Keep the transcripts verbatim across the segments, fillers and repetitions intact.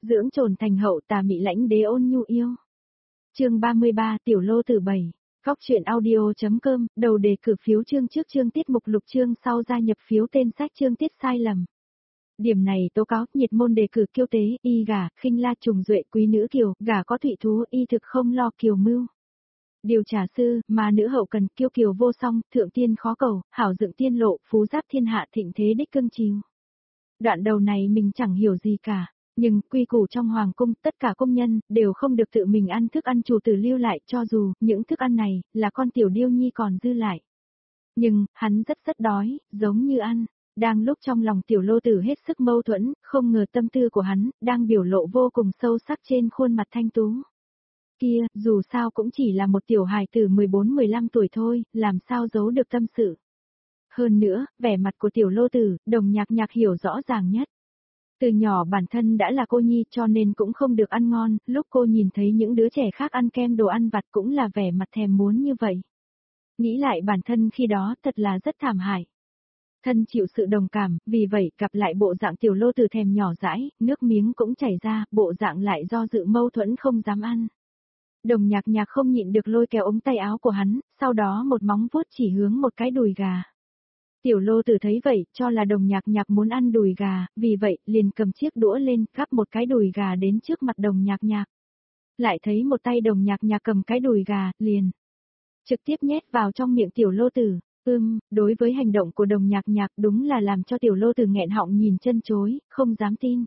dưỡng trồn thành hậu tà mị lãnh đế ôn nhu yêu. Chương ba mươi ba Tiểu Lô Tử bảy. Góc truyện audio.com, đầu đề cử phiếu chương trước chương tiết mục lục chương sau gia nhập phiếu tên sách chương tiết sai lầm. Điểm này tố cáo, nhiệt môn đề cử kiêu tế, y gả, khinh la trùng duệ quý nữ kiều, gả có thụy thú, y thực không lo kiều mưu. Điều trả sư, mà nữ hậu cần, kiêu kiều vô song, thượng tiên khó cầu, hảo dựng tiên lộ, phú giáp thiên hạ thịnh thế đích cưng chiều. Đoạn đầu này mình chẳng hiểu gì cả. Nhưng, quy củ trong hoàng cung, tất cả công nhân, đều không được tự mình ăn thức ăn chủ tử lưu lại, cho dù, những thức ăn này, là con tiểu điêu nhi còn dư lại. Nhưng, hắn rất rất đói, giống như ăn. Đang lúc trong lòng tiểu Lô Tử hết sức mâu thuẫn, không ngờ tâm tư của hắn, đang biểu lộ vô cùng sâu sắc trên khuôn mặt thanh tú. Kia, dù sao cũng chỉ là một tiểu hài tử mười bốn mười lăm tuổi thôi, làm sao giấu được tâm sự. Hơn nữa, vẻ mặt của tiểu Lô Tử, Đồng Nhạc Nhạc hiểu rõ ràng nhất. Từ nhỏ bản thân đã là cô nhi cho nên cũng không được ăn ngon, lúc cô nhìn thấy những đứa trẻ khác ăn kem đồ ăn vặt cũng là vẻ mặt thèm muốn như vậy. Nghĩ lại bản thân khi đó thật là rất thảm hại. Thân chịu sự đồng cảm, vì vậy gặp lại bộ dạng tiểu Lô Tử thèm nhỏ dãi, nước miếng cũng chảy ra, bộ dạng lại do dự mâu thuẫn không dám ăn. Đồng Nhạc Nhạc không nhịn được lôi kéo ống tay áo của hắn, sau đó một móng vuốt chỉ hướng một cái đùi gà. Tiểu Lô Tử thấy vậy, cho là Đồng Nhạc Nhạc muốn ăn đùi gà, vì vậy, liền cầm chiếc đũa lên, gắp một cái đùi gà đến trước mặt Đồng Nhạc Nhạc. Lại thấy một tay Đồng Nhạc Nhạc cầm cái đùi gà, liền trực tiếp nhét vào trong miệng Tiểu Lô Tử. Ưm, đối với hành động của Đồng Nhạc Nhạc đúng là làm cho Tiểu Lô Tử nghẹn họng nhìn chân chối, không dám tin.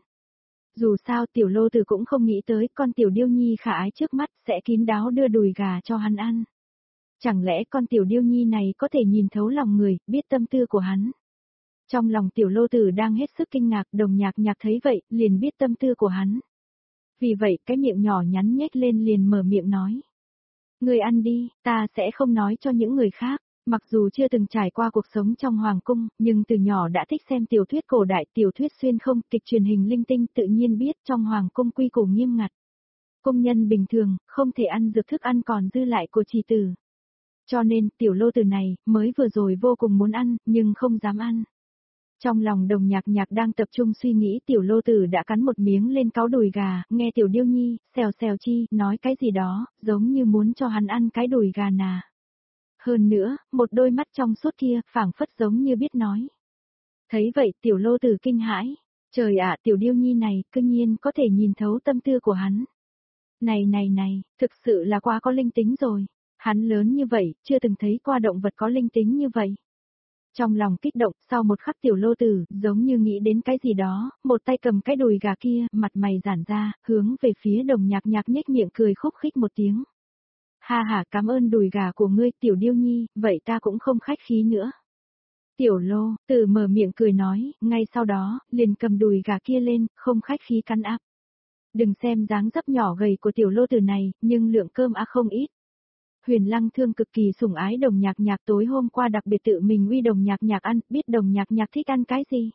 Dù sao Tiểu Lô Tử cũng không nghĩ tới con Tiểu Điêu Nhi khả ái trước mắt sẽ kín đáo đưa đùi gà cho hắn ăn. Chẳng lẽ con Tiểu Điêu Nhi này có thể nhìn thấu lòng người, biết tâm tư của hắn. Trong lòng Tiểu Lô Tử đang hết sức kinh ngạc, Đồng Nhạc Nhạc thấy vậy, liền biết tâm tư của hắn. Vì vậy, cái miệng nhỏ nhắn nhếch lên liền mở miệng nói. Người ăn đi, ta sẽ không nói cho những người khác. Mặc dù chưa từng trải qua cuộc sống trong hoàng cung, nhưng từ nhỏ đã thích xem tiểu thuyết cổ đại, tiểu thuyết xuyên không, kịch truyền hình linh tinh, tự nhiên biết trong hoàng cung quy củ nghiêm ngặt. Công nhân bình thường, không thể ăn dược thức ăn còn dư lại của trì tử. Cho nên, tiểu Lô Tử này, mới vừa rồi vô cùng muốn ăn, nhưng không dám ăn. Trong lòng Đồng Nhạc Nhạc đang tập trung suy nghĩ tiểu Lô Tử đã cắn một miếng lên cáu đùi gà, nghe tiểu Điêu Nhi, xèo xèo chi, nói cái gì đó, giống như muốn cho hắn ăn cái đùi gà nà. Hơn nữa, một đôi mắt trong suốt kia, phảng phất giống như biết nói. Thấy vậy tiểu Lô Tử kinh hãi. Trời ạ, tiểu Điêu Nhi này, cư nhiên có thể nhìn thấu tâm tư của hắn. Này này này, thực sự là quá có linh tính rồi. Hắn lớn như vậy, chưa từng thấy qua động vật có linh tính như vậy. Trong lòng kích động, sau một khắc tiểu Lô Tử, giống như nghĩ đến cái gì đó, một tay cầm cái đùi gà kia, mặt mày giãn ra, hướng về phía Đồng Nhạc Nhạc nhếch miệng cười khúc khích một tiếng. Ha ha, cảm ơn đùi gà của ngươi tiểu Điêu Nhi, vậy ta cũng không khách khí nữa. Tiểu Lô Tử mở miệng cười nói, ngay sau đó, liền cầm đùi gà kia lên, không khách khí cắn áp. Đừng xem dáng dấp nhỏ gầy của tiểu Lô Tử này, nhưng lượng cơm á không ít. Huyền Lăng Thương cực kỳ sủng ái Đồng Nhạc Nhạc, tối hôm qua đặc biệt tự mình uy Đồng Nhạc Nhạc ăn, biết Đồng Nhạc Nhạc thích ăn cái gì.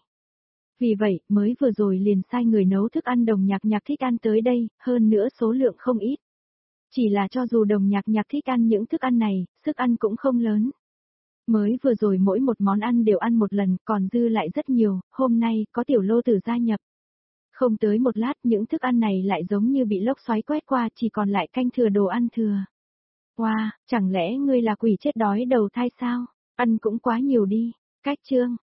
Vì vậy, mới vừa rồi liền sai người nấu thức ăn Đồng Nhạc Nhạc thích ăn tới đây, hơn nữa số lượng không ít. Chỉ là cho dù Đồng Nhạc Nhạc thích ăn những thức ăn này, sức ăn cũng không lớn. Mới vừa rồi mỗi một món ăn đều ăn một lần, còn dư lại rất nhiều, hôm nay có tiểu Lô Tử gia nhập. Không tới một lát những thức ăn này lại giống như bị lốc xoáy quét qua, chỉ còn lại canh thừa đồ ăn thừa. Wow, chẳng lẽ ngươi là quỷ chết đói đầu thai sao? Ăn cũng quá nhiều đi. Cách chương,